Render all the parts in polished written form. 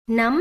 Nấm.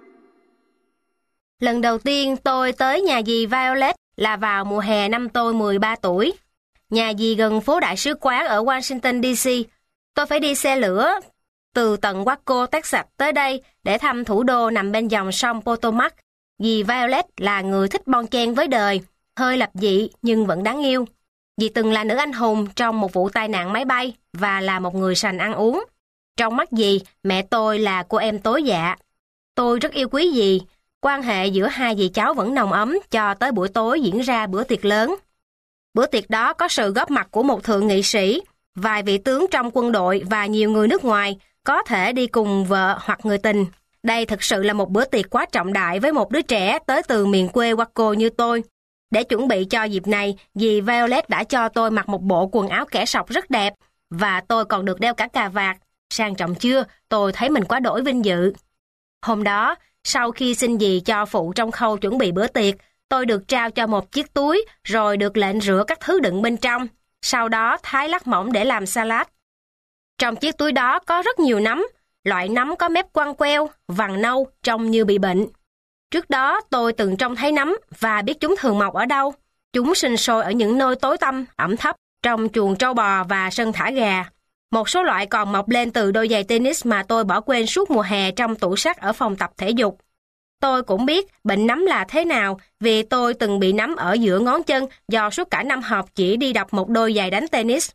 Lần đầu tiên tôi tới nhà dì Violet là vào mùa hè năm tôi 13 tuổi. Nhà dì gần phố đại sứ quán ở Washington DC. Tôi phải đi xe lửa từ tận Waco, Texas tới đây để thăm thủ đô nằm bên dòng sông Potomac. Dì Violet là người thích bon chen với đời, hơi lập dị nhưng vẫn đáng yêu. Dì từng là nữ anh hùng trong một vụ tai nạn máy bay và là một người sành ăn uống. Trong mắt dì, mẹ tôi là cô em tối dạ. Tôi rất yêu quý dì. Quan hệ giữa hai dì cháu vẫn nồng ấm cho tới buổi tối diễn ra bữa tiệc lớn. Bữa tiệc đó có sự góp mặt của một thượng nghị sĩ, vài vị tướng trong quân đội và nhiều người nước ngoài, có thể đi cùng vợ hoặc người tình. Đây thực sự là một bữa tiệc quá trọng đại với một đứa trẻ tới từ miền quê Waco như tôi. Để chuẩn bị cho dịp này, dì Violet đã cho tôi mặc một bộ quần áo kẻ sọc rất đẹp, và tôi còn được đeo cả cà vạt. Sang trọng chưa? Tôi thấy mình quá đỗi vinh dự. Hôm đó, sau khi xin dì cho phụ trong khâu chuẩn bị bữa tiệc, tôi được trao cho một chiếc túi rồi được lệnh rửa các thứ đựng bên trong, sau đó thái lát mỏng để làm salad. Trong chiếc túi đó có rất nhiều nấm, loại nấm có mép quăng queo, vàng nâu, trông như bị bệnh. Trước đó tôi từng trông thấy nấm và biết chúng thường mọc ở đâu. Chúng sinh sôi ở những nơi tối tăm, ẩm thấp, trong chuồng trâu bò và sân thả gà. Một số loại còn mọc lên từ đôi giày tennis mà tôi bỏ quên suốt mùa hè trong tủ sắt ở phòng tập thể dục. Tôi cũng biết bệnh nấm là thế nào vì tôi từng bị nấm ở giữa ngón chân do suốt cả năm học chỉ đi đập một đôi giày đánh tennis.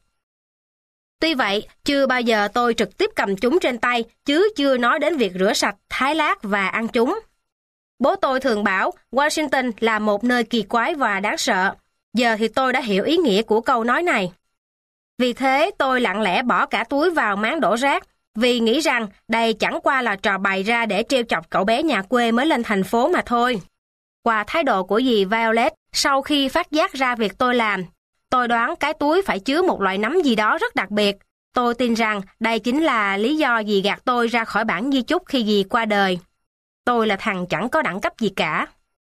Tuy vậy, chưa bao giờ tôi trực tiếp cầm chúng trên tay, chứ chưa nói đến việc rửa sạch, thái lát và ăn chúng. Bố tôi thường bảo Washington là một nơi kỳ quái và đáng sợ. Giờ thì tôi đã hiểu ý nghĩa của câu nói này. Vì thế tôi lặng lẽ bỏ cả túi vào máng đổ rác, vì nghĩ rằng đây chẳng qua là trò bày ra để trêu chọc cậu bé nhà quê mới lên thành phố mà thôi. Qua thái độ của dì Violet, sau khi phát giác ra việc tôi làm, tôi đoán cái túi phải chứa một loại nấm gì đó rất đặc biệt. Tôi tin rằng đây chính là lý do dì gạt tôi ra khỏi bản di chúc khi dì qua đời. Tôi là thằng chẳng có đẳng cấp gì cả.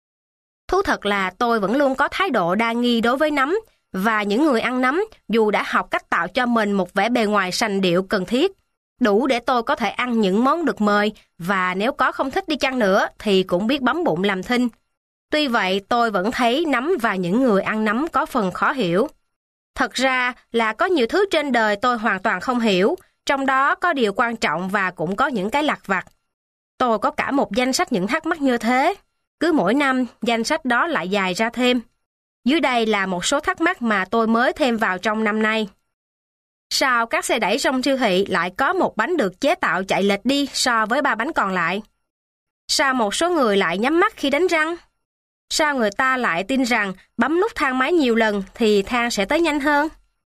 Thú thật là tôi vẫn luôn có thái độ đa nghi đối với nấm, và những người ăn nấm dù đã học cách tạo cho mình một vẻ bề ngoài sành điệu cần thiết, đủ để tôi có thể ăn những món được mời, và nếu có không thích đi chăng nữa thì cũng biết bấm bụng làm thinh. Tuy vậy tôi vẫn thấy nấm và những người ăn nấm có phần khó hiểu. Thật ra là có nhiều thứ trên đời tôi hoàn toàn không hiểu, trong đó có điều quan trọng và cũng có những cái lặt vặt. Tôi có cả một danh sách những thắc mắc như thế. Cứ mỗi năm, danh sách đó lại dài ra thêm. Dưới đây là một số thắc mắc mà tôi mới thêm vào trong năm nay. Sao các xe đẩy trong siêu thị lại có một bánh được chế tạo chạy lệch đi so với 3 bánh còn lại? Sao một số người lại nhắm mắt khi đánh răng? Sao người ta lại tin rằng bấm nút thang máy nhiều lần thì thang sẽ tới nhanh hơn?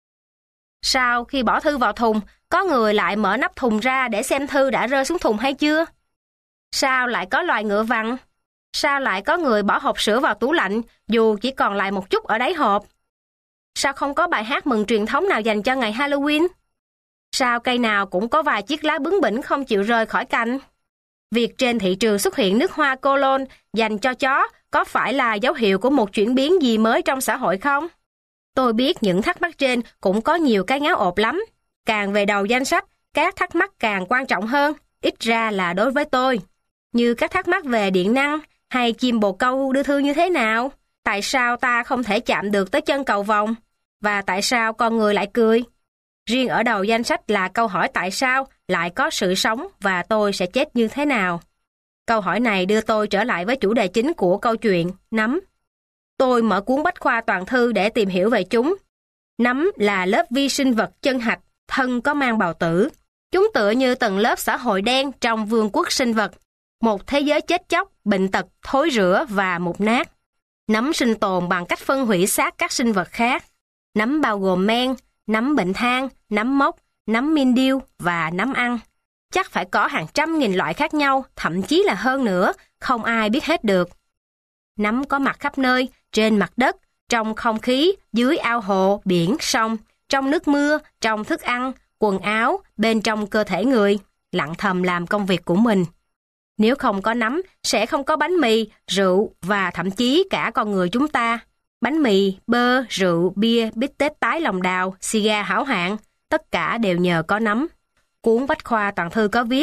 Sao khi bỏ thư vào thùng, có người lại mở nắp thùng ra để xem thư đã rơi xuống thùng hay chưa? Sao lại có loài ngựa vằn? Sao lại có người bỏ hộp sữa vào tủ lạnh dù chỉ còn lại một chút ở đáy hộp? Sao không có bài hát mừng truyền thống nào dành cho ngày Halloween? Sao cây nào cũng có vài chiếc lá bướng bỉnh không chịu rời khỏi cành? Việc trên thị trường xuất hiện nước hoa cologne dành cho chó có phải là dấu hiệu của một chuyển biến gì mới trong xã hội không? Tôi biết những thắc mắc trên cũng có nhiều cái ngáo ộp lắm. Càng về đầu danh sách, các thắc mắc càng quan trọng hơn, ít ra là đối với tôi. Như các thắc mắc về điện năng, hay chim bồ câu đưa thư như thế nào? Tại sao ta không thể chạm được tới chân cầu vồng? Và tại sao con người lại cười? Riêng ở đầu danh sách là câu hỏi tại sao lại có sự sống và tôi sẽ chết như thế nào? Câu hỏi này đưa tôi trở lại với chủ đề chính của câu chuyện, nấm. Tôi mở cuốn bách khoa toàn thư để tìm hiểu về chúng. Nấm là lớp vi sinh vật chân hạch, thân có mang bào tử. Chúng tựa như tầng lớp xã hội đen trong vương quốc sinh vật. Một thế giới chết chóc, bệnh tật, thối rữa và mục nát. Nấm sinh tồn bằng cách phân hủy xác các sinh vật khác. Nấm bao gồm men, nấm bệnh than, nấm mốc, nấm mildew và nấm ăn. Chắc phải có hàng trăm nghìn loại khác nhau, thậm chí là hơn nữa, không ai biết hết được. Nấm có mặt khắp nơi, trên mặt đất, trong không khí, dưới ao hồ, biển, sông, trong nước mưa, trong thức ăn, quần áo, bên trong cơ thể người, lặng thầm làm công việc của mình. Nếu không có nấm, sẽ không có bánh mì, rượu và thậm chí cả con người chúng ta. Bánh mì, bơ, rượu, bia, bít tết tái lòng đào, xì gà hảo hạng, tất cả đều nhờ có nấm. Cuốn bách khoa toàn thư có viết,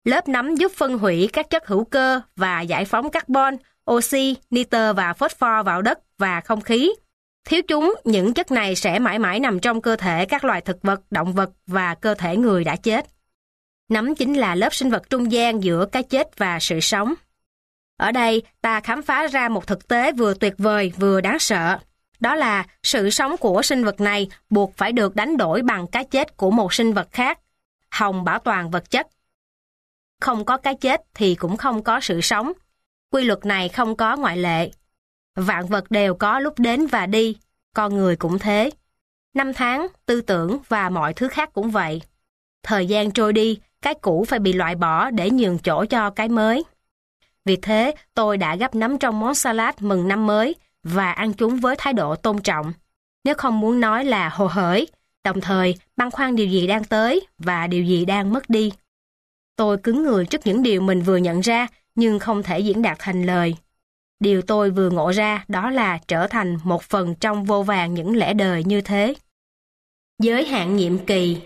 Lớp nấm giúp phân hủy các chất hữu cơ và giải phóng carbon, oxy, nitơ và phosphor vào đất và không khí. Thiếu chúng, những chất này sẽ mãi mãi nằm trong cơ thể các loài thực vật, động vật và cơ thể người đã chết. Nấm chính là lớp sinh vật trung gian giữa cái chết và sự sống. Ở đây, ta khám phá ra một thực tế vừa tuyệt vời vừa đáng sợ. Đó là sự sống của sinh vật này buộc phải được đánh đổi bằng cái chết của một sinh vật khác, hòng bảo toàn vật chất. Không có cái chết thì cũng không có sự sống. Quy luật này không có ngoại lệ. Vạn vật đều có lúc đến và đi, con người cũng thế. Năm tháng, tư tưởng và mọi thứ khác cũng vậy. Thời gian trôi đi, cái cũ phải bị loại bỏ để nhường chỗ cho cái mới. Vì thế, tôi đã gắp nấm trong món salad mừng năm mới và ăn chúng với thái độ tôn trọng, nếu không muốn nói là hồ hởi, đồng thời băn khoăn điều gì đang tới và điều gì đang mất đi. Tôi cứng người trước những điều mình vừa nhận ra nhưng không thể diễn đạt thành lời. Điều tôi vừa ngộ ra đó là trở thành một phần trong vô vàn những lẽ đời như thế. Giới hạn nhiệm kỳ.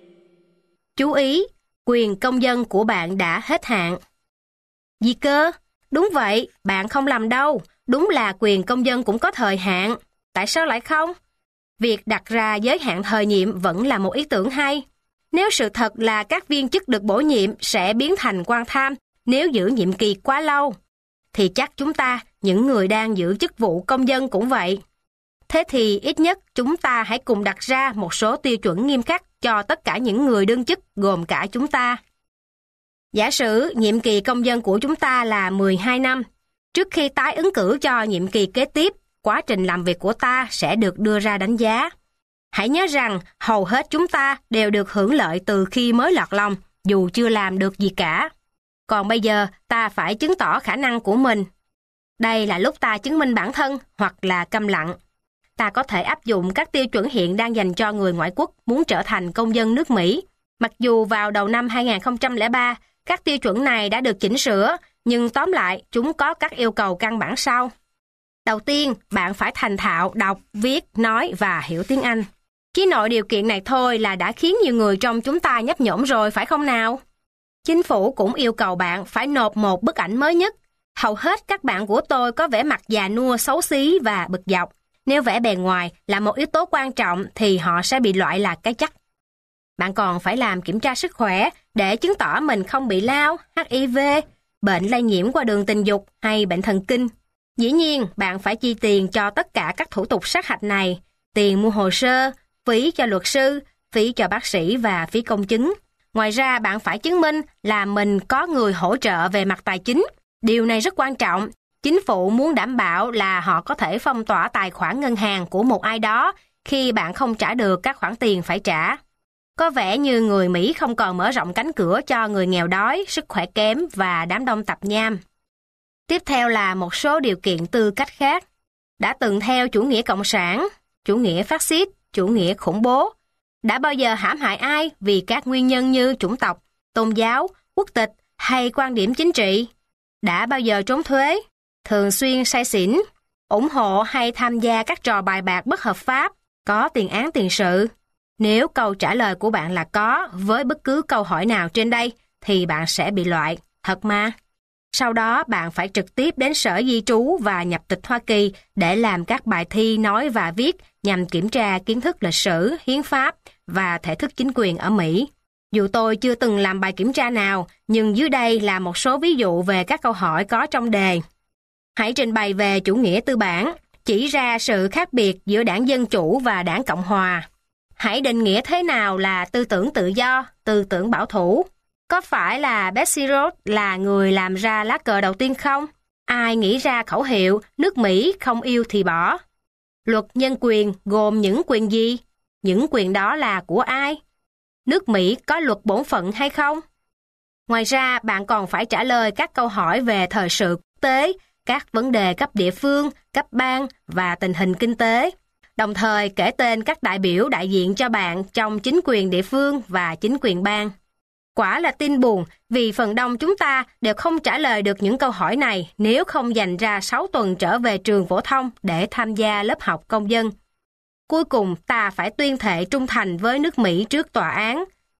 Chú ý, quyền công dân của bạn đã hết hạn. Gì cơ? Đúng vậy, bạn không lầm đâu. Đúng là quyền công dân cũng có thời hạn. Tại sao lại không? Việc đặt ra giới hạn thời nhiệm vẫn là một ý tưởng hay. Nếu sự thật là các viên chức được bổ nhiệm sẽ biến thành quan tham nếu giữ nhiệm kỳ quá lâu, thì chắc chúng ta, những người đang giữ chức vụ công dân cũng vậy. Thế thì ít nhất chúng ta hãy cùng đặt ra một số tiêu chuẩn nghiêm khắc cho tất cả những người đương chức gồm cả chúng ta. Giả sử nhiệm kỳ công dân của chúng ta là 12 năm. Trước khi tái ứng cử cho nhiệm kỳ kế tiếp, quá trình làm việc của ta sẽ được đưa ra đánh giá. Hãy nhớ rằng hầu hết chúng ta đều được hưởng lợi từ khi mới lọt lòng, dù chưa làm được gì cả. Còn bây giờ ta phải chứng tỏ khả năng của mình. Đây là lúc ta chứng minh bản thân hoặc là câm lặng. Ta có thể áp dụng các tiêu chuẩn hiện đang dành cho người ngoại quốc muốn trở thành công dân nước Mỹ. Mặc dù vào đầu năm 2003, các tiêu chuẩn này đã được chỉnh sửa, nhưng tóm lại chúng có các yêu cầu căn bản sau. Đầu tiên, bạn phải thành thạo đọc, viết, nói và hiểu tiếng Anh. Chỉ nội điều kiện này thôi là đã khiến nhiều người trong chúng ta nhấp nhổm rồi, phải không nào? Chính phủ cũng yêu cầu bạn phải nộp một bức ảnh mới nhất. Hầu hết các bạn của tôi có vẻ mặt già nua, xấu xí và bực dọc. Nếu vẻ bề ngoài là một yếu tố quan trọng thì họ sẽ bị loại là cái chắc. Bạn còn phải làm kiểm tra sức khỏe để chứng tỏ mình không bị lao, HIV, bệnh lây nhiễm qua đường tình dục hay bệnh thần kinh. Dĩ nhiên, bạn phải chi tiền cho tất cả các thủ tục sát hạch này, tiền mua hồ sơ, phí cho luật sư, phí cho bác sĩ và phí công chứng. Ngoài ra, bạn phải chứng minh là mình có người hỗ trợ về mặt tài chính. Điều này rất quan trọng. Chính phủ muốn đảm bảo là họ có thể phong tỏa tài khoản ngân hàng của một ai đó khi bạn không trả được các khoản tiền phải trả. Có vẻ như người Mỹ không còn mở rộng cánh cửa cho người nghèo đói, sức khỏe kém và đám đông tạp nham. Tiếp theo là một số điều kiện tư cách khác. Đã từng theo chủ nghĩa cộng sản, chủ nghĩa phát xít, chủ nghĩa khủng bố. Đã bao giờ hãm hại ai vì các nguyên nhân như chủng tộc, tôn giáo, quốc tịch hay quan điểm chính trị? Đã bao giờ trốn thuế, thường xuyên say xỉn, ủng hộ hay tham gia các trò bài bạc bất hợp pháp, có tiền án tiền sự? Nếu câu trả lời của bạn là có với bất cứ câu hỏi nào trên đây thì bạn sẽ bị loại, thật mà. Sau đó bạn phải trực tiếp đến Sở Di trú và Nhập tịch Hoa Kỳ để làm các bài thi nói và viết nhằm kiểm tra kiến thức lịch sử, hiến pháp và thể thức chính quyền ở Mỹ. Dù tôi chưa từng làm bài kiểm tra nào, nhưng dưới đây là một số ví dụ về các câu hỏi có trong đề. Hãy trình bày về chủ nghĩa tư bản, chỉ ra sự khác biệt giữa đảng Dân Chủ và đảng Cộng Hòa. Hãy định nghĩa thế nào là tư tưởng tự do, tư tưởng bảo thủ. Có phải là Betsy Ross là người làm ra lá cờ đầu tiên không? Ai nghĩ ra khẩu hiệu nước Mỹ không yêu thì bỏ? Luật nhân quyền gồm những quyền gì? Những quyền đó là của ai? Nước Mỹ có luật bổn phận hay không? Ngoài ra, bạn còn phải trả lời các câu hỏi về thời sự quốc tế, các vấn đề cấp địa phương, cấp bang và tình hình kinh tế. Đồng thời kể tên các đại biểu đại diện cho bạn trong chính quyền địa phương và chính quyền bang. Quả là tin buồn vì phần đông chúng ta đều không trả lời được những câu hỏi này nếu không dành ra 6 tuần trở về trường phổ thông để tham gia lớp học công dân. Cuối cùng ta phải tuyên thệ trung thành với nước Mỹ trước tòa án.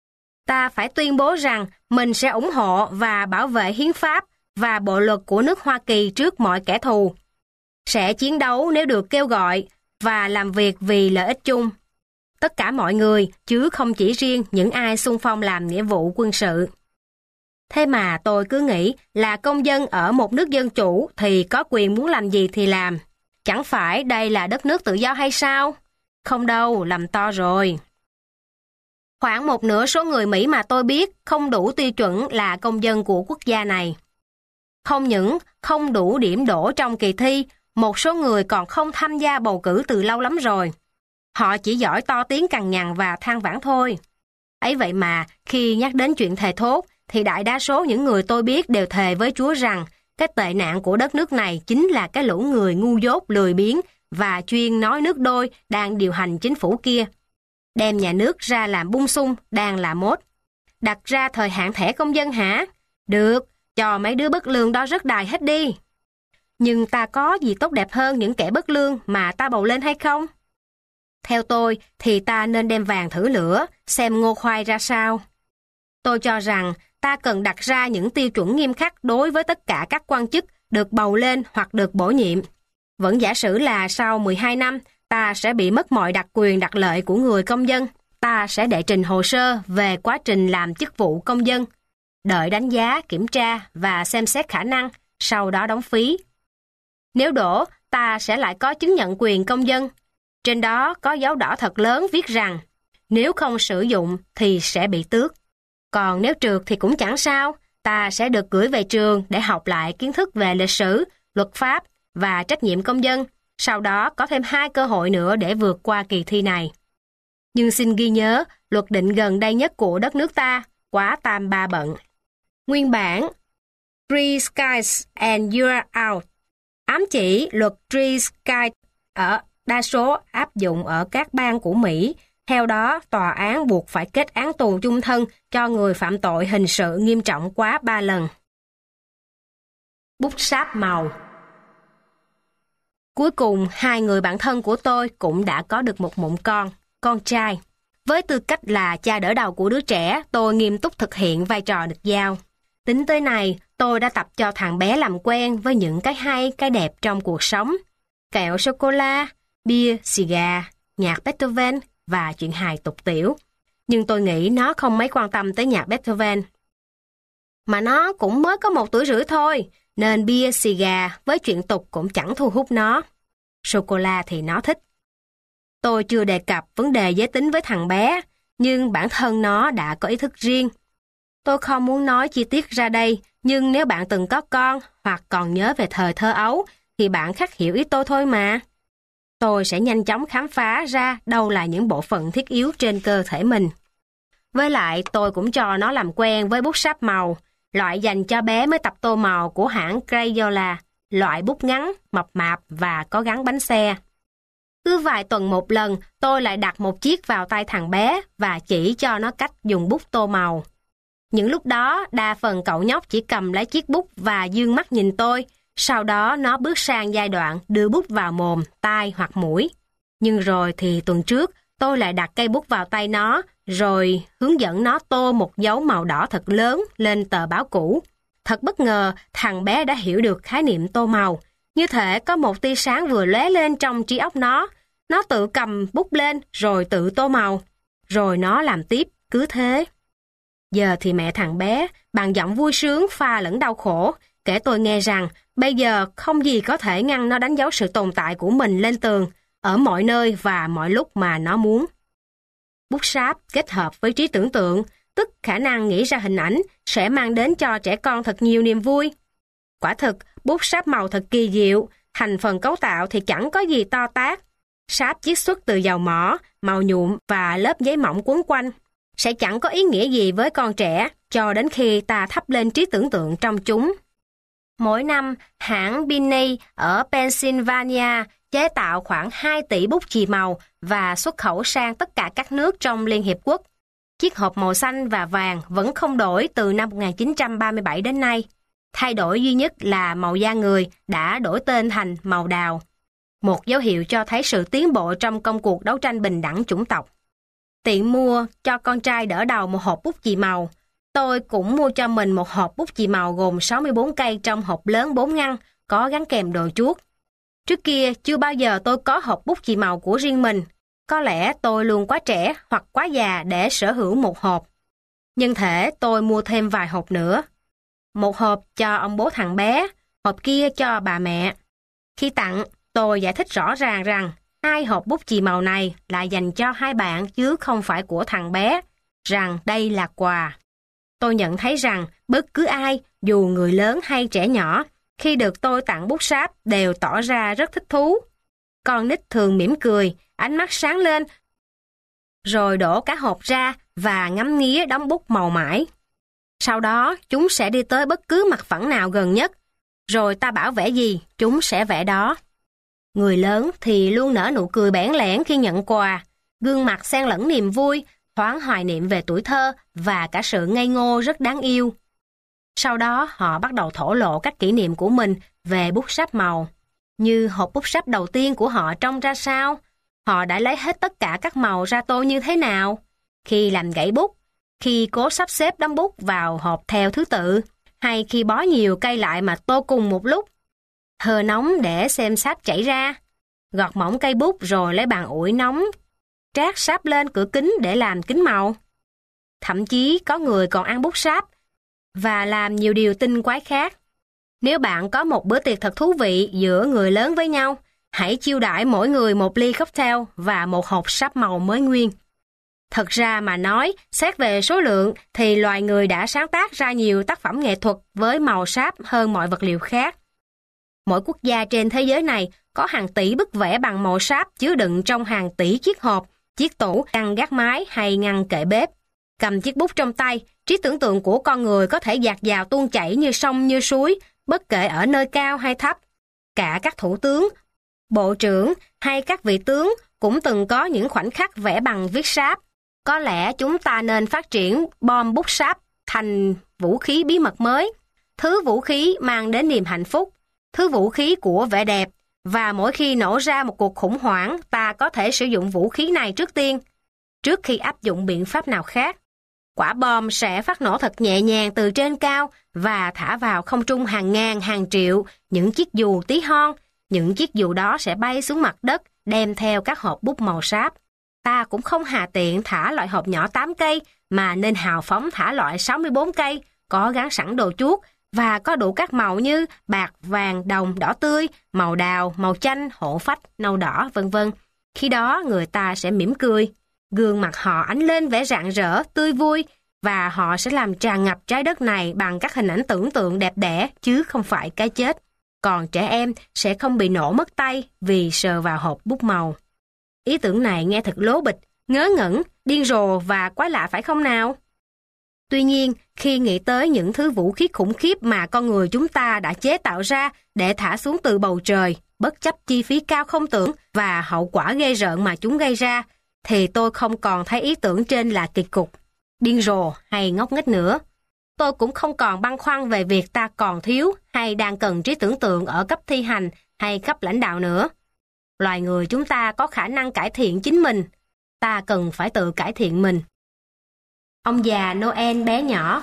Ta phải tuyên bố rằng mình sẽ ủng hộ và bảo vệ hiến pháp và bộ luật của nước Hoa Kỳ trước mọi kẻ thù. Sẽ chiến đấu nếu được kêu gọi và làm việc vì lợi ích chung. Tất cả mọi người, chứ không chỉ riêng những ai xung phong làm nghĩa vụ quân sự. Thế mà tôi cứ nghĩ là công dân ở một nước dân chủ thì có quyền muốn làm gì thì làm. Chẳng phải đây là đất nước tự do hay sao? Không đâu, làm to rồi. Khoảng một nửa số người Mỹ mà tôi biết không đủ tiêu chuẩn là công dân của quốc gia này. Không những không đủ điểm đỗ trong kỳ thi, một số người còn không tham gia bầu cử từ lâu lắm rồi. Họ chỉ giỏi to tiếng cằn nhằn và than vãn thôi. Ấy vậy mà, khi nhắc đến chuyện thề thốt, thì đại đa số những người tôi biết đều thề với Chúa rằng cái tệ nạn của đất nước này chính là cái lũ người ngu dốt lười biếng và chuyên nói nước đôi đang điều hành chính phủ kia. Đem nhà nước ra làm bung sung đang là mốt. Đặt ra thời hạn thẻ công dân hả? Được, cho mấy đứa bất lương đó rớt đài hết đi. Nhưng ta có gì tốt đẹp hơn những kẻ bất lương mà ta bầu lên hay không? Theo tôi thì ta nên đem vàng thử lửa, xem ngô khoai ra sao. Tôi cho rằng ta cần đặt ra những tiêu chuẩn nghiêm khắc đối với tất cả các quan chức được bầu lên hoặc được bổ nhiệm. Vẫn giả sử là sau 12 năm, ta sẽ bị mất mọi đặc quyền đặc lợi của người công dân. Ta sẽ đệ trình hồ sơ về quá trình làm chức vụ công dân, đợi đánh giá, kiểm tra và xem xét khả năng, sau đó đóng phí. Nếu đỗ, ta sẽ lại có chứng nhận quyền công dân. Trên đó có dấu đỏ thật lớn viết rằng nếu không sử dụng thì sẽ bị tước. Còn nếu trượt thì cũng chẳng sao, ta sẽ được gửi về trường để học lại kiến thức về lịch sử, luật pháp và trách nhiệm công dân. Sau đó có thêm 2 cơ hội nữa để vượt qua kỳ thi này. Nhưng xin ghi nhớ, luật định gần đây nhất của đất nước ta quá tam ba bận. Nguyên bản Three Skies and You're Out ám chỉ luật Three Skies ở đa số áp dụng ở các bang của Mỹ. Theo đó, tòa án buộc phải kết án tù chung thân cho người phạm tội hình sự nghiêm trọng quá 3 lần. Bút sáp màu. Cuối cùng, 2 người bạn thân của tôi cũng đã có được một mụn con trai. Với tư cách là cha đỡ đầu của đứa trẻ, tôi nghiêm túc thực hiện vai trò được giao. Tính tới này, tôi đã tập cho thằng bé làm quen với những cái hay, cái đẹp trong cuộc sống. Kẹo sô-cô-la, bia, xì gà, nhạc Beethoven và chuyện hài tục tiểu. Nhưng tôi nghĩ nó không mấy quan tâm tới nhạc Beethoven. Mà nó cũng mới có 1 tuổi rưỡi thôi, nên bia, xì gà với chuyện tục cũng chẳng thu hút nó. Sô-cô-la thì nó thích. Tôi chưa đề cập vấn đề giới tính với thằng bé, nhưng bản thân nó đã có ý thức riêng. Tôi không muốn nói chi tiết ra đây, nhưng nếu bạn từng có con hoặc còn nhớ về thời thơ ấu, thì bạn khắc hiểu ý tôi thôi mà. Tôi sẽ nhanh chóng khám phá ra đâu là những bộ phận thiết yếu trên cơ thể mình. Với lại, tôi cũng cho nó làm quen với bút sáp màu, loại dành cho bé mới tập tô màu của hãng Crayola, loại bút ngắn, mập mạp và có gắn bánh xe. Cứ vài tuần một lần, tôi lại đặt một chiếc vào tay thằng bé và chỉ cho nó cách dùng bút tô màu. Những lúc đó, đa phần cậu nhóc chỉ cầm lấy chiếc bút và dương mắt nhìn tôi, sau đó nó bước sang giai đoạn đưa bút vào mồm, tai hoặc mũi. Nhưng rồi thì tuần trước, tôi lại đặt cây bút vào tay nó, rồi hướng dẫn nó tô một dấu màu đỏ thật lớn lên tờ báo cũ. Thật bất ngờ, thằng bé đã hiểu được khái niệm tô màu. Như thể có một tia sáng vừa lóe lên trong trí óc nó. Nó tự cầm bút lên rồi tự tô màu. Rồi nó làm tiếp, cứ thế. Giờ thì mẹ thằng bé, bằng giọng vui sướng pha lẫn đau khổ, kể tôi nghe rằng bây giờ không gì có thể ngăn nó đánh dấu sự tồn tại của mình lên tường, ở mọi nơi và mọi lúc mà nó muốn. Bút sáp kết hợp với trí tưởng tượng, tức khả năng nghĩ ra hình ảnh, sẽ mang đến cho trẻ con thật nhiều niềm vui. Quả thực, bút sáp màu thật kỳ diệu, thành phần cấu tạo thì chẳng có gì to tát. Sáp chiết xuất từ dầu mỏ, màu nhuộm và lớp giấy mỏng quấn quanh. Sẽ chẳng có ý nghĩa gì với con trẻ cho đến khi ta thắp lên trí tưởng tượng trong chúng. Mỗi năm, hãng Binney ở Pennsylvania chế tạo khoảng 2 tỷ bút chì màu và xuất khẩu sang tất cả các nước trong Liên Hiệp Quốc. Chiếc hộp màu xanh và vàng vẫn không đổi từ năm 1937 đến nay. Thay đổi duy nhất là màu da người đã đổi tên thành màu đào. Một dấu hiệu cho thấy sự tiến bộ trong công cuộc đấu tranh bình đẳng chủng tộc. Tiện mua cho con trai đỡ đầu một hộp bút chì màu. Tôi cũng mua cho mình một hộp bút chì màu gồm 64 cây trong hộp lớn 4 ngăn, có gắn kèm đồ chuốt. Trước kia chưa bao giờ tôi có hộp bút chì màu của riêng mình. Có lẽ tôi luôn quá trẻ hoặc quá già để sở hữu một hộp. Nhân thể tôi mua thêm vài hộp nữa. Một hộp cho ông bố thằng bé, hộp kia cho bà mẹ. Khi tặng, tôi giải thích rõ ràng rằng 2 hộp bút chì màu này là dành cho 2 bạn chứ không phải của thằng bé, rằng đây là quà. Tôi nhận thấy rằng bất cứ ai, dù người lớn hay trẻ nhỏ, khi được tôi tặng bút sáp đều tỏ ra rất thích thú. Con nít thường mỉm cười, ánh mắt sáng lên, rồi đổ cả hộp ra và ngắm nghía đống bút màu mãi. Sau đó, chúng sẽ đi tới bất cứ mặt phẳng nào gần nhất, rồi ta bảo vẽ gì, chúng sẽ vẽ đó. Người lớn thì luôn nở nụ cười bẽn lẽn khi nhận quà, gương mặt xen lẫn niềm vui, thoáng hoài niệm về tuổi thơ và cả sự ngây ngô rất đáng yêu. Sau đó họ bắt đầu thổ lộ các kỷ niệm của mình về bút sáp màu. Như hộp bút sáp đầu tiên của họ trông ra sao, họ đã lấy hết tất cả các màu ra tô như thế nào, khi làm gãy bút, khi cố sắp xếp đóng bút vào hộp theo thứ tự, hay khi bó nhiều cây lại mà tô cùng một lúc. Hơ nóng để xem sáp chảy ra, gọt mỏng cây bút rồi lấy bàn ủi nóng, trát sáp lên cửa kính để làm kính màu. Thậm chí có người còn ăn bút sáp và làm nhiều điều tinh quái khác. Nếu bạn có một bữa tiệc thật thú vị giữa người lớn với nhau, hãy chiêu đãi mỗi người một ly cocktail và một hộp sáp màu mới nguyên. Thật ra mà nói, xét về số lượng thì loài người đã sáng tác ra nhiều tác phẩm nghệ thuật với màu sáp hơn mọi vật liệu khác. Mỗi quốc gia trên thế giới này có hàng tỷ bức vẽ bằng màu sáp chứa đựng trong hàng tỷ chiếc hộp, chiếc tủ, ngăn gác mái hay ngăn kệ bếp. Cầm chiếc bút trong tay, trí tưởng tượng của con người có thể dạt dào tuôn chảy như sông như suối, bất kể ở nơi cao hay thấp. Cả các thủ tướng, bộ trưởng hay các vị tướng cũng từng có những khoảnh khắc vẽ bằng viết sáp. Có lẽ chúng ta nên phát triển bom bút sáp thành vũ khí bí mật mới, thứ vũ khí mang đến niềm hạnh phúc, thứ vũ khí của vẻ đẹp, và mỗi khi nổ ra một cuộc khủng hoảng, ta có thể sử dụng vũ khí này trước tiên, trước khi áp dụng biện pháp nào khác. Quả bom sẽ phát nổ thật nhẹ nhàng từ trên cao và thả vào không trung hàng ngàn, hàng triệu những chiếc dù tí hon. Những chiếc dù đó sẽ bay xuống mặt đất, đem theo các hộp bút màu sáp. Ta cũng không hà tiện thả loại hộp nhỏ 8 cây, mà nên hào phóng thả loại 64 cây, có gắn sẵn đồ chuốt và có đủ các màu như bạc, vàng, đồng, đỏ tươi, màu đào, màu chanh, hổ phách, nâu đỏ, vân vân. Khi đó người ta sẽ mỉm cười, gương mặt họ ánh lên vẻ rạng rỡ, tươi vui, và họ sẽ làm tràn ngập trái đất này bằng các hình ảnh tưởng tượng đẹp đẽ chứ không phải cái chết. Còn trẻ em sẽ không bị nổ mất tay vì sờ vào hộp bút màu. Ý tưởng này nghe thật lố bịch, ngớ ngẩn, điên rồ và quái lạ phải không nào? Tuy nhiên, khi nghĩ tới những thứ vũ khí khủng khiếp mà con người chúng ta đã chế tạo ra để thả xuống từ bầu trời, bất chấp chi phí cao không tưởng và hậu quả ghê rợn mà chúng gây ra, thì tôi không còn thấy ý tưởng trên là kỳ cục, điên rồ hay ngốc nghếch nữa. Tôi cũng không còn băn khoăn về việc ta còn thiếu hay đang cần trí tưởng tượng ở cấp thi hành hay cấp lãnh đạo nữa. Loài người chúng ta có khả năng cải thiện chính mình. Ta cần phải tự cải thiện mình. Ông già Noel bé nhỏ.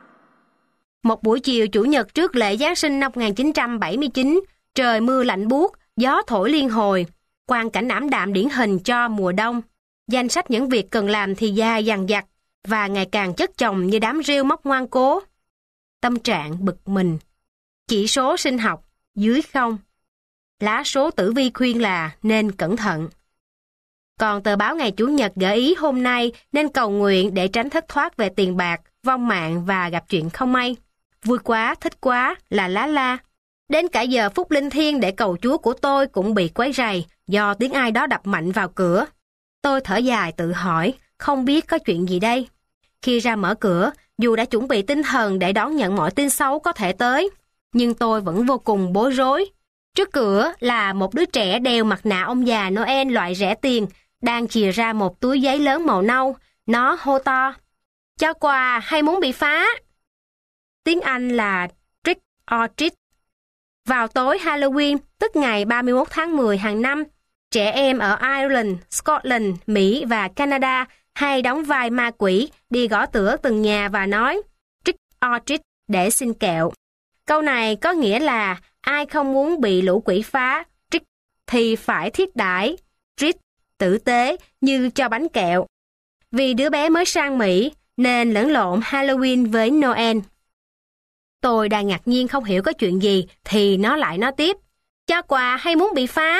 Một buổi chiều Chủ nhật trước lễ Giáng sinh năm 1979, trời mưa lạnh buốt, gió thổi liên hồi, quang cảnh ảm đạm điển hình cho mùa đông. Danh sách những việc cần làm thì dài dằng dặc và ngày càng chất chồng như đám rêu móc ngoan cố. Tâm trạng bực mình. Chỉ số sinh học dưới 0. Lá số tử vi khuyên là nên cẩn thận. Còn tờ báo ngày Chủ nhật gợi ý hôm nay nên cầu nguyện để tránh thất thoát về tiền bạc, vong mạng và gặp chuyện không may. Vui quá, thích quá là lá la. Đến cả giờ phút linh thiêng để cầu Chúa của tôi cũng bị quấy rầy do tiếng ai đó đập mạnh vào cửa. Tôi thở dài tự hỏi, không biết có chuyện gì đây. Khi ra mở cửa, dù đã chuẩn bị tinh thần để đón nhận mọi tin xấu có thể tới, nhưng tôi vẫn vô cùng bối rối. Trước cửa là một đứa trẻ đeo mặt nạ ông già Noel loại rẻ tiền, đang chìa ra một túi giấy lớn màu nâu. Nó hô to, cho quà hay muốn bị phá? Tiếng Anh là trick or treat. Vào tối Halloween, tức ngày 31 tháng 10 hàng năm, trẻ em ở Ireland, Scotland, Mỹ và Canada hay đóng vai ma quỷ đi gõ cửa từng nhà và nói trick or treat để xin kẹo. Câu này có nghĩa là ai không muốn bị lũ quỷ phá trick thì phải thiết đãi treat tử tế như cho bánh kẹo. Vì đứa bé mới sang Mỹ nên lẫn lộn Halloween với Noel. Tôi đang ngạc nhiên không hiểu có chuyện gì thì nó lại nói tiếp, cho quà hay muốn bị phá?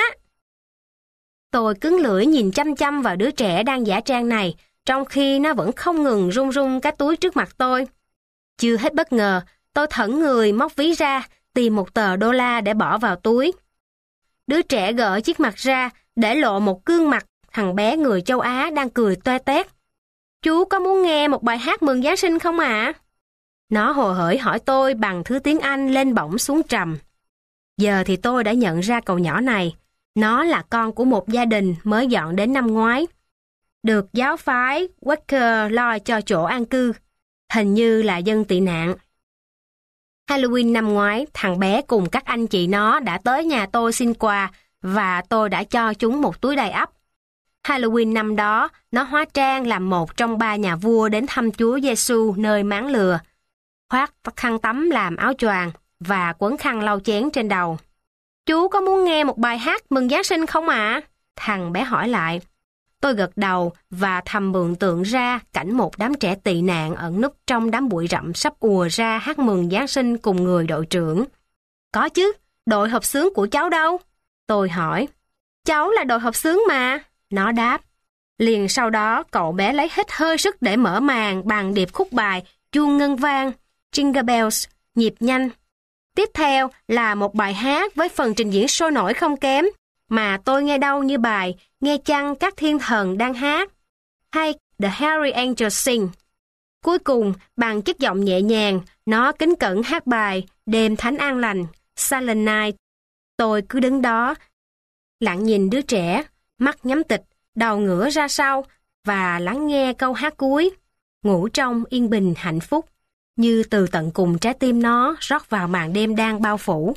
Tôi cứng lưỡi nhìn chăm chăm vào đứa trẻ đang giả trang này, trong khi nó vẫn không ngừng rung rung cái túi trước mặt tôi. Chưa hết bất ngờ, tôi thẫn người móc ví ra, tìm một tờ đô la để bỏ vào túi. Đứa trẻ gỡ chiếc mặt ra, để lộ một gương mặt thằng bé người châu Á đang cười toe toét. Chú có muốn nghe một bài hát mừng Giáng sinh không ạ? Nó hồ hởi hỏi tôi bằng thứ tiếng Anh lên bổng xuống trầm. Giờ thì tôi đã nhận ra cậu nhỏ này. Nó là con của một gia đình mới dọn đến năm ngoái. Được giáo phái Quaker lo cho chỗ an cư. Hình như là dân tị nạn. Halloween năm ngoái, thằng bé cùng các anh chị nó đã tới nhà tôi xin quà và tôi đã cho chúng một túi đầy ắp. Halloween năm đó, nó hóa trang làm một trong 3 nhà vua đến thăm Chúa Giêsu nơi máng lừa, khoác khăn tắm làm áo choàng và quấn khăn lau chén trên đầu. Chú có muốn nghe một bài hát mừng Giáng sinh không ạ? Thằng bé hỏi lại. Tôi gật đầu và thầm mường tượng ra cảnh một đám trẻ tị nạn ẩn núp trong đám bụi rậm sắp ùa ra hát mừng Giáng sinh cùng người đội trưởng. Có chứ, đội hợp xướng của cháu đâu? Tôi hỏi. Cháu là đội hợp xướng mà. Nó đáp. Liền sau đó cậu bé lấy hết hơi sức để mở màn bằng điệp khúc bài chuông ngân vang, Jingle Bells, nhịp nhanh. Tiếp theo là một bài hát với phần trình diễn sôi nổi không kém, mà tôi nghe đâu như bài Nghe chăng các thiên thần đang hát, hay The Harry Angels Sing. Cuối cùng, bằng chất giọng nhẹ nhàng, nó kính cẩn hát bài Đêm Thánh An Lành, Silent Night. Tôi cứ đứng đó, lặng nhìn đứa trẻ, mắt nhắm tịch, đầu ngửa ra sau và lắng nghe câu hát cuối, ngủ trong yên bình hạnh phúc, như từ tận cùng trái tim nó rót vào màn đêm đang bao phủ.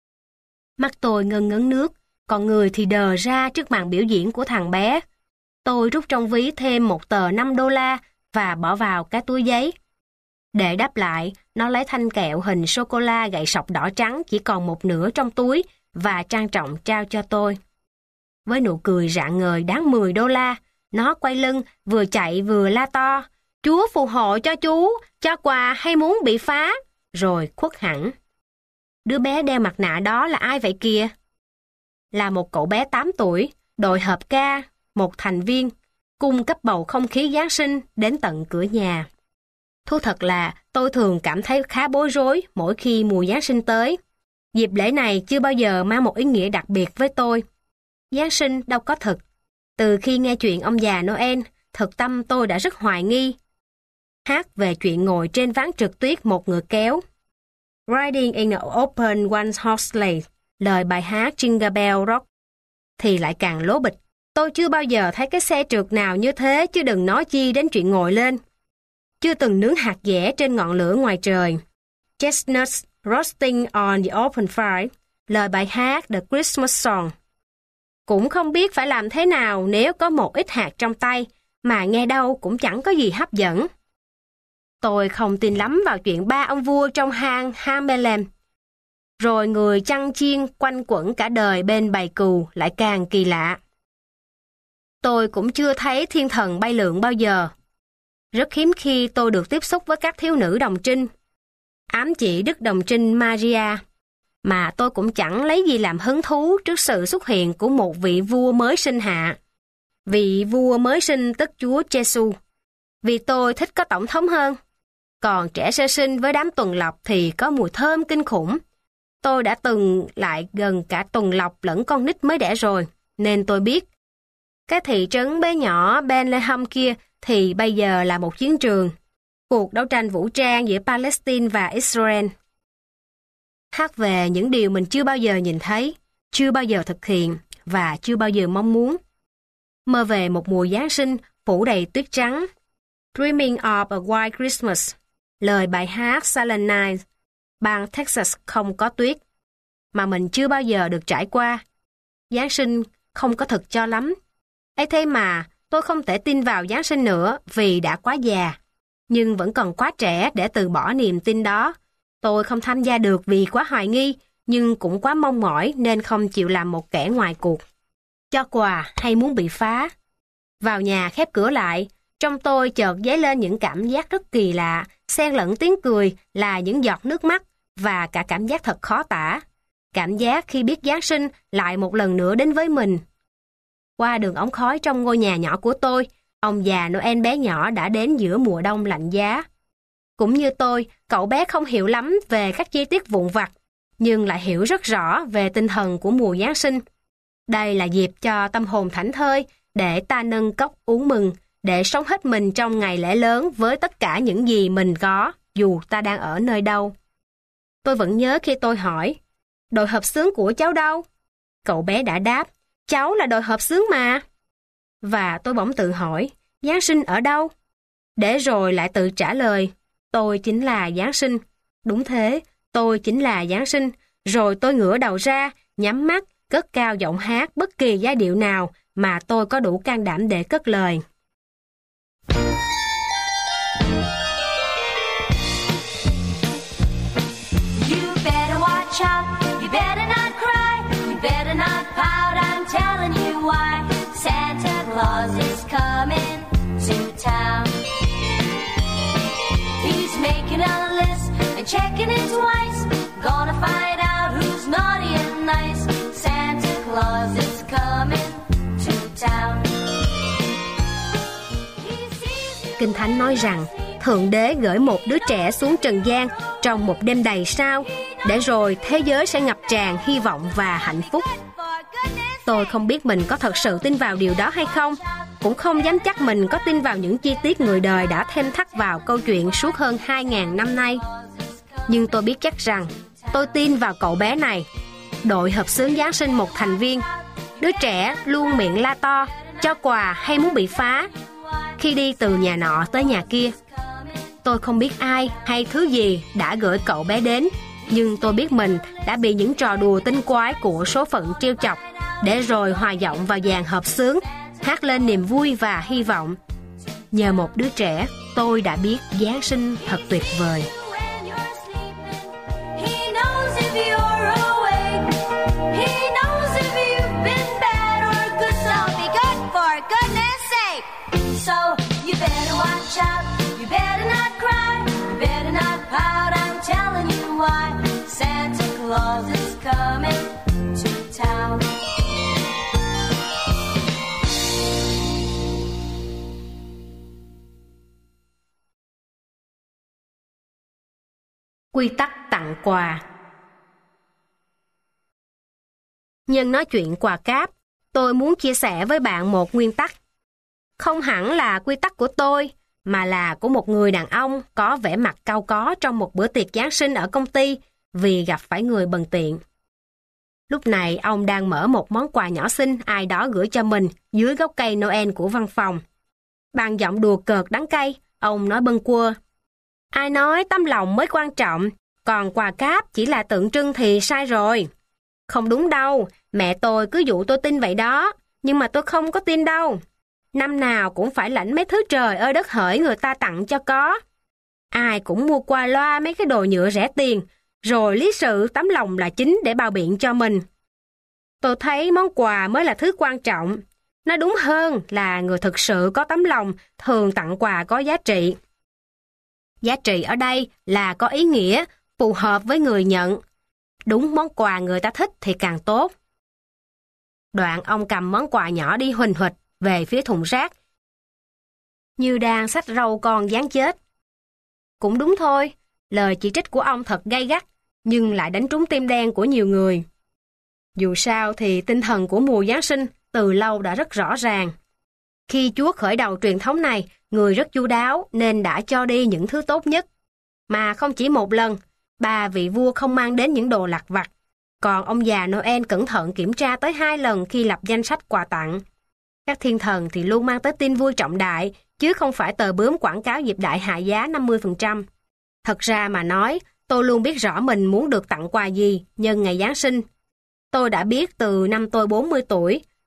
Mắt tôi ngân ngấn nước, còn người thì đờ ra trước màn biểu diễn của thằng bé. Tôi rút trong ví thêm một tờ 5 đô la và bỏ vào cái túi giấy. Để đáp lại, nó lấy thanh kẹo hình sô-cô-la gậy sọc đỏ trắng chỉ còn một nửa trong túi và trang trọng trao cho tôi. Với nụ cười rạng ngời đáng 10 đô la, nó quay lưng, vừa chạy vừa la to. Chúa phù hộ cho chú, cho quà hay muốn bị phá, rồi khuất hẳn. Đứa bé đeo mặt nạ đó là ai vậy kìa? Là một cậu bé 8 tuổi, đội hợp ca, một thành viên, cung cấp bầu không khí Giáng sinh đến tận cửa nhà. Thú thật là tôi thường cảm thấy khá bối rối mỗi khi mùa Giáng sinh tới. Dịp lễ này chưa bao giờ mang một ý nghĩa đặc biệt với tôi. Giáng sinh đâu có thực. Từ khi nghe chuyện ông già Noel, thực tâm tôi đã rất hoài nghi. Hát về chuyện ngồi trên ván trượt tuyết một ngựa kéo. Riding in an open one horse sleigh, lời bài hát Jingle Bell Rock, thì lại càng lố bịch. Tôi chưa bao giờ thấy cái xe trượt nào như thế, chứ đừng nói chi đến chuyện ngồi lên. Chưa từng nướng hạt dẻ trên ngọn lửa ngoài trời. Chestnuts roasting on the open fire, lời bài hát The Christmas Song. Cũng không biết phải làm thế nào nếu có một ít hạt trong tay, mà nghe đâu cũng chẳng có gì hấp dẫn. Tôi không tin lắm vào chuyện 3 ông vua trong hang Hamelem. Rồi người chăn chiên quanh quẩn cả đời bên bầy cừu lại càng kỳ lạ. Tôi cũng chưa thấy thiên thần bay lượn bao giờ. Rất hiếm khi tôi được tiếp xúc với các thiếu nữ đồng trinh. Ám chỉ Đức Đồng Trinh Maria. Mà tôi cũng chẳng lấy gì làm hứng thú trước sự xuất hiện của một vị vua mới sinh hạ. Vị vua mới sinh tức Chúa Giêsu. Vì tôi thích có tổng thống hơn. Còn trẻ sơ sinh với đám tuần lộc thì có mùi thơm kinh khủng. Tôi đã từng lại gần cả tuần lộc lẫn con nít mới đẻ rồi, nên tôi biết. Cái thị trấn bé nhỏ Bethlehem kia thì bây giờ là một chiến trường. Cuộc đấu tranh vũ trang giữa Palestine và Israel. Hát về những điều mình chưa bao giờ nhìn thấy, chưa bao giờ thực hiện và chưa bao giờ mong muốn. Mơ về một mùa Giáng sinh phủ đầy tuyết trắng. Dreaming of a White Christmas, lời bài hát Silent Night, bang Texas không có tuyết, mà mình chưa bao giờ được trải qua. Giáng sinh không có thực cho lắm. Ấy thế mà, Tôi không thể tin vào Giáng sinh nữa vì đã quá già, nhưng vẫn còn quá trẻ để từ bỏ niềm tin đó. Tôi không tham gia được vì quá hoài nghi, nhưng cũng quá mong mỏi nên không chịu làm một kẻ ngoài cuộc. Cho quà hay muốn bị phá? Vào nhà khép cửa lại, trong tôi chợt dấy lên những cảm giác rất kỳ lạ, xen lẫn tiếng cười là những giọt nước mắt và cả cảm giác thật khó tả. Cảm giác khi biết Giáng sinh lại một lần nữa đến với mình. Qua đường ống khói trong ngôi nhà nhỏ của tôi, ông già Noel bé nhỏ đã đến giữa mùa đông lạnh giá. Cũng như tôi, cậu bé không hiểu lắm về các chi tiết vụn vặt, nhưng lại hiểu rất rõ về tinh thần của mùa Giáng sinh. Đây là dịp cho tâm hồn thảnh thơi, để ta nâng cốc uống mừng, để sống hết mình trong ngày lễ lớn với tất cả những gì mình có, dù ta đang ở nơi đâu. Tôi vẫn nhớ khi tôi hỏi, đội hợp xướng của cháu đâu? Cậu bé đã đáp, cháu là đội hợp xướng mà. Và tôi bỗng tự hỏi, Giáng sinh ở đâu? Để rồi lại tự trả lời, tôi chính là Giáng sinh. Đúng thế, tôi chính là Giáng sinh. Rồi tôi ngửa đầu ra, nhắm mắt, cất cao giọng hát bất kỳ giai điệu nào mà tôi có đủ can đảm để cất lời. You better watch out, you better not cry, you better not pout, I'm telling you why. Santa Claus is coming to town. He's making a list and checking it twice, gonna find out who's naughty and nice. Santa Claus is coming to town. Kinh Thánh nói rằng Thượng Đế gửi một đứa trẻ xuống trần gian trong một đêm đầy sao, để rồi thế giới sẽ ngập tràn hy vọng và hạnh phúc. Tôi không biết mình có thật sự tin vào điều đó hay không, cũng không dám chắc mình có tin vào những chi tiết người đời đã thêm thắt vào câu chuyện suốt hơn 2.000 năm nay. Nhưng tôi biết chắc rằng tôi tin vào cậu bé này, đội hợp xướng Giáng sinh một thành viên, đứa trẻ luôn miệng la to, cho quà hay muốn bị phá, khi đi từ nhà nọ tới nhà kia. Tôi không biết ai hay thứ gì đã gửi cậu bé đến, nhưng tôi biết mình đã bị những trò đùa tinh quái của số phận trêu chọc, để rồi hòa giọng vào dàn hợp xướng, hát lên niềm vui và hy vọng. Nhờ một đứa trẻ, tôi đã biết Giáng sinh thật tuyệt vời. So you better watch out, you better not cry, you better not pout, I'm telling you why. Santa Claus is coming to town. Quy tắc tặng quà. Nhân nói chuyện quà cáp, tôi muốn chia sẻ với bạn một nguyên tắc. Không hẳn là quy tắc của tôi, mà là của một người đàn ông có vẻ mặt cau có trong một bữa tiệc Giáng sinh ở công ty vì gặp phải người bần tiện. Lúc này ông đang mở một món quà nhỏ xinh ai đó gửi cho mình dưới gốc cây Noel của văn phòng. Bằng giọng đùa cợt đắng cay, ông nói bâng quơ. Ai nói tấm lòng mới quan trọng, còn quà cáp chỉ là tượng trưng thì sai rồi. Không đúng đâu, mẹ tôi cứ dụ tôi tin vậy đó, nhưng mà tôi không có tin đâu. Năm nào cũng phải lãnh mấy thứ trời ơi đất hỡi người ta tặng cho có. Ai cũng mua qua loa mấy cái đồ nhựa rẻ tiền, rồi lý sự tấm lòng là chính để bào biện cho mình. Tôi thấy món quà mới là thứ quan trọng. Nói đúng hơn là người thực sự có tấm lòng thường tặng quà có giá trị. Giá trị ở đây là có ý nghĩa, phù hợp với người nhận. Đúng món quà người ta thích thì càng tốt. Đoạn ông cầm món quà nhỏ đi huỳnh huỵch về phía thùng rác, như đang xách râu con gián chết. Cũng đúng thôi, lời chỉ trích của ông thật gay gắt, nhưng lại đánh trúng tim đen của nhiều người. Dù sao thì tinh thần của mùa Giáng sinh từ lâu đã rất rõ ràng. Khi Chúa khởi đầu truyền thống này, người rất chu đáo nên đã cho đi những thứ tốt nhất. Mà không chỉ một lần, ba vị vua không mang đến những đồ lặt vặt, còn ông già Noel cẩn thận kiểm tra tới 2 lần khi lập danh sách quà tặng. Các thiên thần thì luôn mang tới tin vui trọng đại, chứ không phải tờ bướm quảng cáo dịp đại hạ giá 50%. Thật ra mà nói, tôi luôn biết rõ mình muốn được tặng quà gì nhân ngày Giáng sinh. Tôi đã biết từ năm tôi 40 tuổi,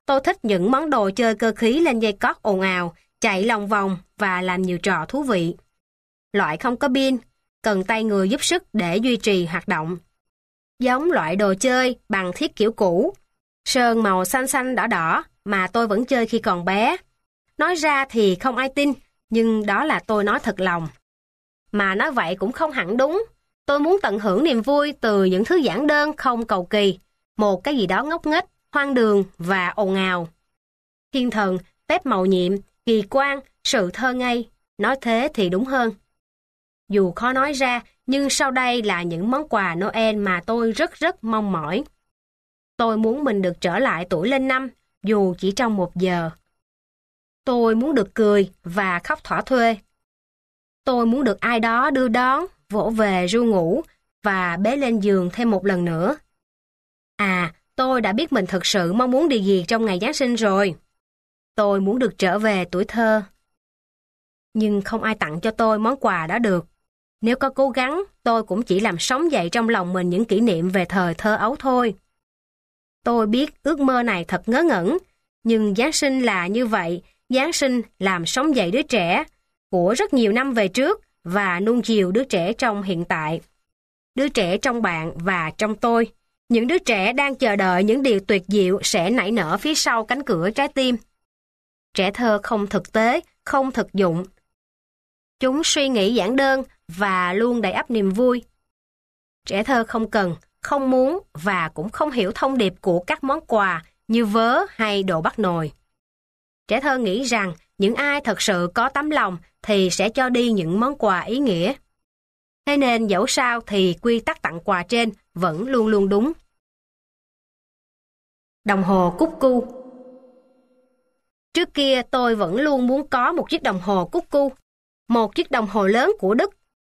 Tôi thích những món đồ chơi cơ khí lên dây cót ồn ào, chạy lòng vòng và làm nhiều trò thú vị. Loại không có pin, cần tay người giúp sức để duy trì hoạt động. Giống loại đồ chơi bằng thiết kiểu cũ, sơn màu xanh xanh đỏ đỏ mà tôi vẫn chơi khi còn bé. Nói ra thì không ai tin, nhưng đó là tôi nói thật lòng. Mà nói vậy cũng không hẳn đúng. Tôi muốn tận hưởng niềm vui từ những thứ giản đơn không cầu kỳ, một cái gì đó ngốc nghếch, hoang đường và ồn ào. Thiên thần, phép mầu nhiệm, kỳ quan, sự thơ ngây, nói thế thì đúng hơn. Dù khó nói ra, nhưng sau đây là những món quà Noel mà tôi rất rất mong mỏi. Tôi muốn mình được trở lại tuổi lên năm, dù chỉ trong 1 giờ. Tôi muốn được cười và khóc thỏa thuê. Tôi muốn được ai đó đưa đón, vỗ về ru ngủ và bế lên giường thêm một lần nữa. À, tôi đã biết mình thực sự mong muốn điều gì trong ngày Giáng sinh rồi. Tôi muốn được trở về tuổi thơ. Nhưng không ai tặng cho tôi món quà đó được. Nếu có cố gắng, tôi cũng chỉ làm sống dậy trong lòng mình những kỷ niệm về thời thơ ấu thôi. Tôi biết ước mơ này thật ngớ ngẩn, nhưng Giáng sinh là như vậy. Giáng sinh làm sống dậy đứa trẻ của rất nhiều năm về trước và nuông chiều đứa trẻ trong hiện tại. Đứa trẻ trong bạn và trong tôi. Những đứa trẻ đang chờ đợi những điều tuyệt diệu sẽ nảy nở phía sau cánh cửa trái tim. Trẻ thơ không thực tế, không thực dụng. Chúng suy nghĩ giản đơn và luôn đầy ắp niềm vui. Trẻ thơ không cần, không muốn và cũng không hiểu thông điệp của các món quà như vớ hay đồ bắt nồi. Trẻ thơ nghĩ rằng những ai thật sự có tấm lòng thì sẽ cho đi những món quà ý nghĩa. Thế nên dẫu sao thì quy tắc tặng quà trên vẫn luôn luôn đúng. Đồng hồ cúc cu. Trước kia tôi vẫn luôn muốn có một chiếc đồng hồ cúc cu, một chiếc đồng hồ lớn của Đức.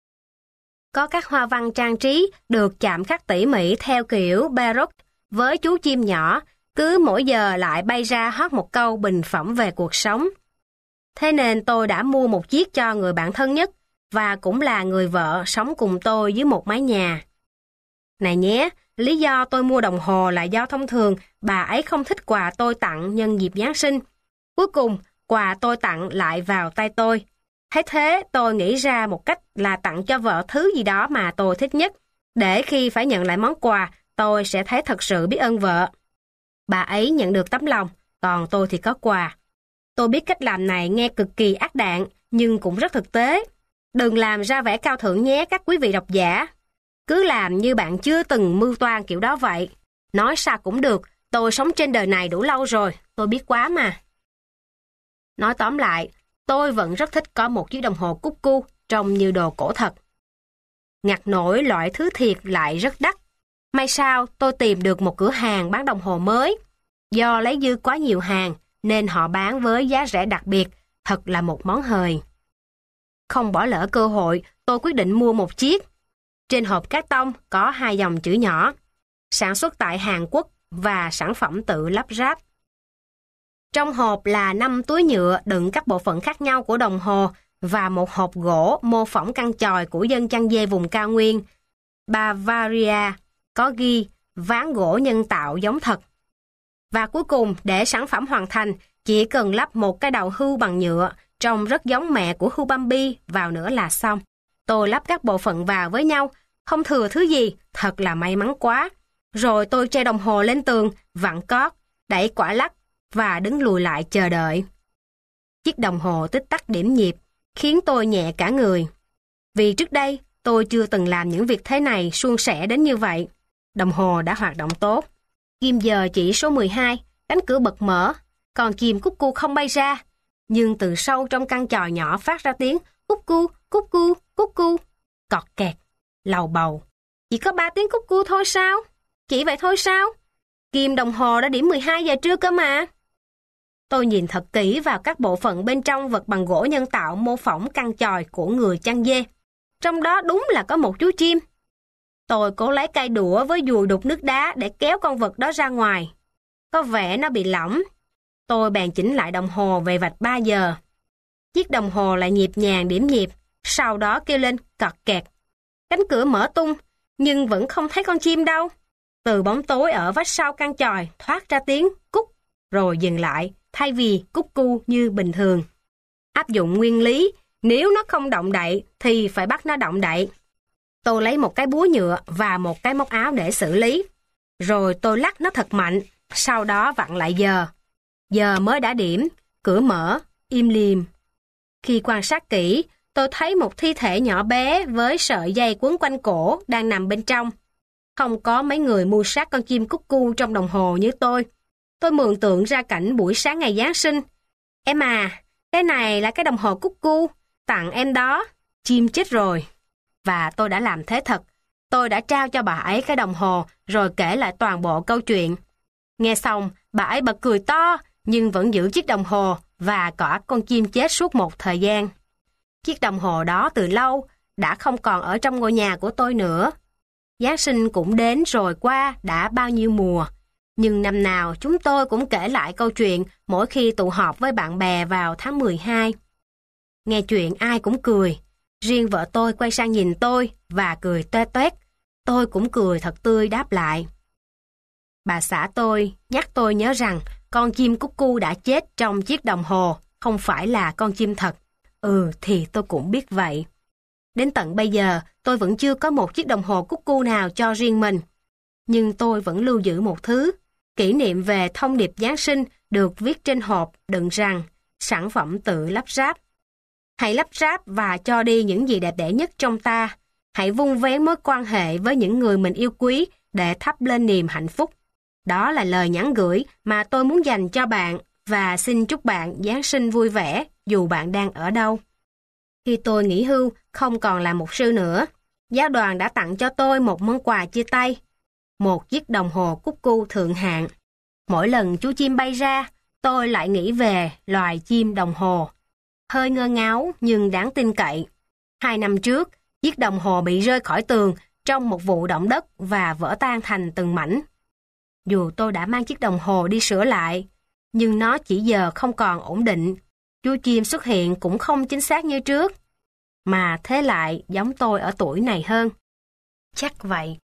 Có các hoa văn trang trí được chạm khắc tỉ mỉ theo kiểu Baroque với chú chim nhỏ, cứ mỗi giờ lại bay ra hót một câu bình phẩm về cuộc sống. Thế nên tôi đã mua một chiếc cho người bạn thân nhất và cũng là người vợ sống cùng tôi dưới một mái nhà. Này nhé, lý do tôi mua đồng hồ là do thông thường bà ấy không thích quà tôi tặng nhân dịp Giáng sinh. Cuối cùng, quà tôi tặng lại vào tay tôi. Thế thế, tôi nghĩ ra một cách là tặng cho vợ thứ gì đó mà tôi thích nhất, để khi phải nhận lại món quà, tôi sẽ thấy thật sự biết ơn vợ. Bà ấy nhận được tấm lòng, còn tôi thì có quà. Tôi biết cách làm này nghe cực kỳ ác đạn, nhưng cũng rất thực tế. Đừng làm ra vẻ cao thượng nhé các quý vị độc giả. Cứ làm như bạn chưa từng mưu toan kiểu đó vậy. Nói sao cũng được, tôi sống trên đời này đủ lâu rồi, tôi biết quá mà. Nói tóm lại, tôi vẫn rất thích có một chiếc đồng hồ cúc cu trông như đồ cổ thật. Ngặt nổi loại thứ thiệt lại rất đắt. May sao tôi tìm được một cửa hàng bán đồng hồ mới. Do lấy dư quá nhiều hàng nên họ bán với giá rẻ đặc biệt, thật là một món hời. Không bỏ lỡ cơ hội, tôi quyết định mua một chiếc. Trên hộp cát tông có 2 dòng chữ nhỏ, sản xuất tại Hàn Quốc và sản phẩm tự lắp ráp. Trong hộp là 5 túi nhựa đựng các bộ phận khác nhau của đồng hồ và một hộp gỗ mô phỏng căn chòi của dân chăn dê vùng cao nguyên Bavaria, có ghi ván gỗ nhân tạo giống thật. Và cuối cùng, để sản phẩm hoàn thành, chỉ cần lắp một cái đầu hươu bằng nhựa trông rất giống mẹ của hươu Bambi vào nữa là xong. Tôi lắp các bộ phận vào với nhau, không thừa thứ gì, thật là may mắn quá. Rồi tôi treo đồng hồ lên tường, vặn cót, đẩy quả lắc và đứng lùi lại chờ đợi. Chiếc đồng hồ tích tắc điểm nhịp, khiến tôi nhẹ cả người. Vì trước đây, tôi chưa từng làm những việc thế này suôn sẻ đến như vậy. Đồng hồ đã hoạt động tốt. Kim giờ chỉ số 12, cánh cửa bật mở, còn chim cúc cu không bay ra. Nhưng từ sâu trong căn chòi nhỏ phát ra tiếng cúc cu, cúc cu, cúc cu, cọt kẹt, lầu bầu. Chỉ có 3 tiếng cúc cu thôi sao? Chỉ vậy thôi sao? Kim đồng hồ đã điểm 12 giờ trưa cơ mà. Tôi nhìn thật kỹ vào các bộ phận bên trong vật bằng gỗ nhân tạo mô phỏng căn chòi của người chăn dê. Trong đó đúng là có một chú chim. Tôi cố lấy cây đũa với dùi đục nước đá để kéo con vật đó ra ngoài. Có vẻ nó bị lỏng. Tôi bèn chỉnh lại đồng hồ về vạch 3 giờ. Chiếc đồng hồ lại nhịp nhàng điểm nhịp, sau đó kêu lên cọt kẹt. Cánh cửa mở tung, nhưng vẫn không thấy con chim đâu. Từ bóng tối ở vách sau căn chòi thoát ra tiếng cúc, rồi dừng lại, thay vì cúc cu như bình thường. Áp dụng nguyên lý, nếu nó không động đậy thì phải bắt nó động đậy. Tôi lấy một cái búa nhựa và một cái móc áo để xử lý. Rồi tôi lắc nó thật mạnh, sau đó vặn lại giờ. Giờ mới đã điểm, cửa mở, im lìm. Khi quan sát kỹ, tôi thấy một thi thể nhỏ bé với sợi dây quấn quanh cổ đang nằm bên trong. Không có mấy người mưu sát con chim cúc cu trong đồng hồ như tôi. Tôi mường tượng ra cảnh buổi sáng ngày Giáng sinh. Em à, cái này là cái đồng hồ cúc cu, tặng em đó. Chim chết rồi. Và tôi đã làm thế thật. Tôi đã trao cho bà ấy cái đồng hồ rồi kể lại toàn bộ câu chuyện. Nghe xong, bà ấy bật cười to nhưng vẫn giữ chiếc đồng hồ và cõa con chim chết suốt một thời gian. Chiếc đồng hồ đó từ lâu đã không còn ở trong ngôi nhà của tôi nữa. Giáng sinh cũng đến rồi qua đã bao nhiêu mùa. Nhưng năm nào chúng tôi cũng kể lại câu chuyện mỗi khi tụ họp với bạn bè vào tháng 12. Nghe chuyện ai cũng cười. Riêng vợ tôi quay sang nhìn tôi và cười toét toét. Tôi cũng cười thật tươi đáp lại. Bà xã tôi nhắc tôi nhớ rằng con chim cúc cu đã chết trong chiếc đồng hồ, không phải là con chim thật. Thì tôi cũng biết vậy. Đến tận bây giờ, tôi vẫn chưa có một chiếc đồng hồ cúc cu nào cho riêng mình. Nhưng tôi vẫn lưu giữ một thứ, kỷ niệm về thông điệp Giáng sinh được viết trên hộp đựng rằng sản phẩm tự lắp ráp. Hãy lắp ráp và cho đi những gì đẹp đẽ nhất trong ta. Hãy vun vén mối quan hệ với những người mình yêu quý để thắp lên niềm hạnh phúc. Đó là lời nhắn gửi mà tôi muốn dành cho bạn và xin chúc bạn Giáng sinh vui vẻ dù bạn đang ở đâu. Khi tôi nghỉ hưu, không còn là mục sư nữa, giáo đoàn đã tặng cho tôi một món quà chia tay. Một chiếc đồng hồ cúc cu thượng hạng. Mỗi lần chú chim bay ra, tôi lại nghĩ về loài chim đồng hồ. Hơi ngơ ngáo nhưng đáng tin cậy. 2 năm trước, chiếc đồng hồ bị rơi khỏi tường trong một vụ động đất và vỡ tan thành từng mảnh. Dù tôi đã mang chiếc đồng hồ đi sửa lại, nhưng nó chỉ giờ không còn ổn định. Chú chim xuất hiện cũng không chính xác như trước, mà thế lại giống tôi ở tuổi này hơn. Chắc vậy.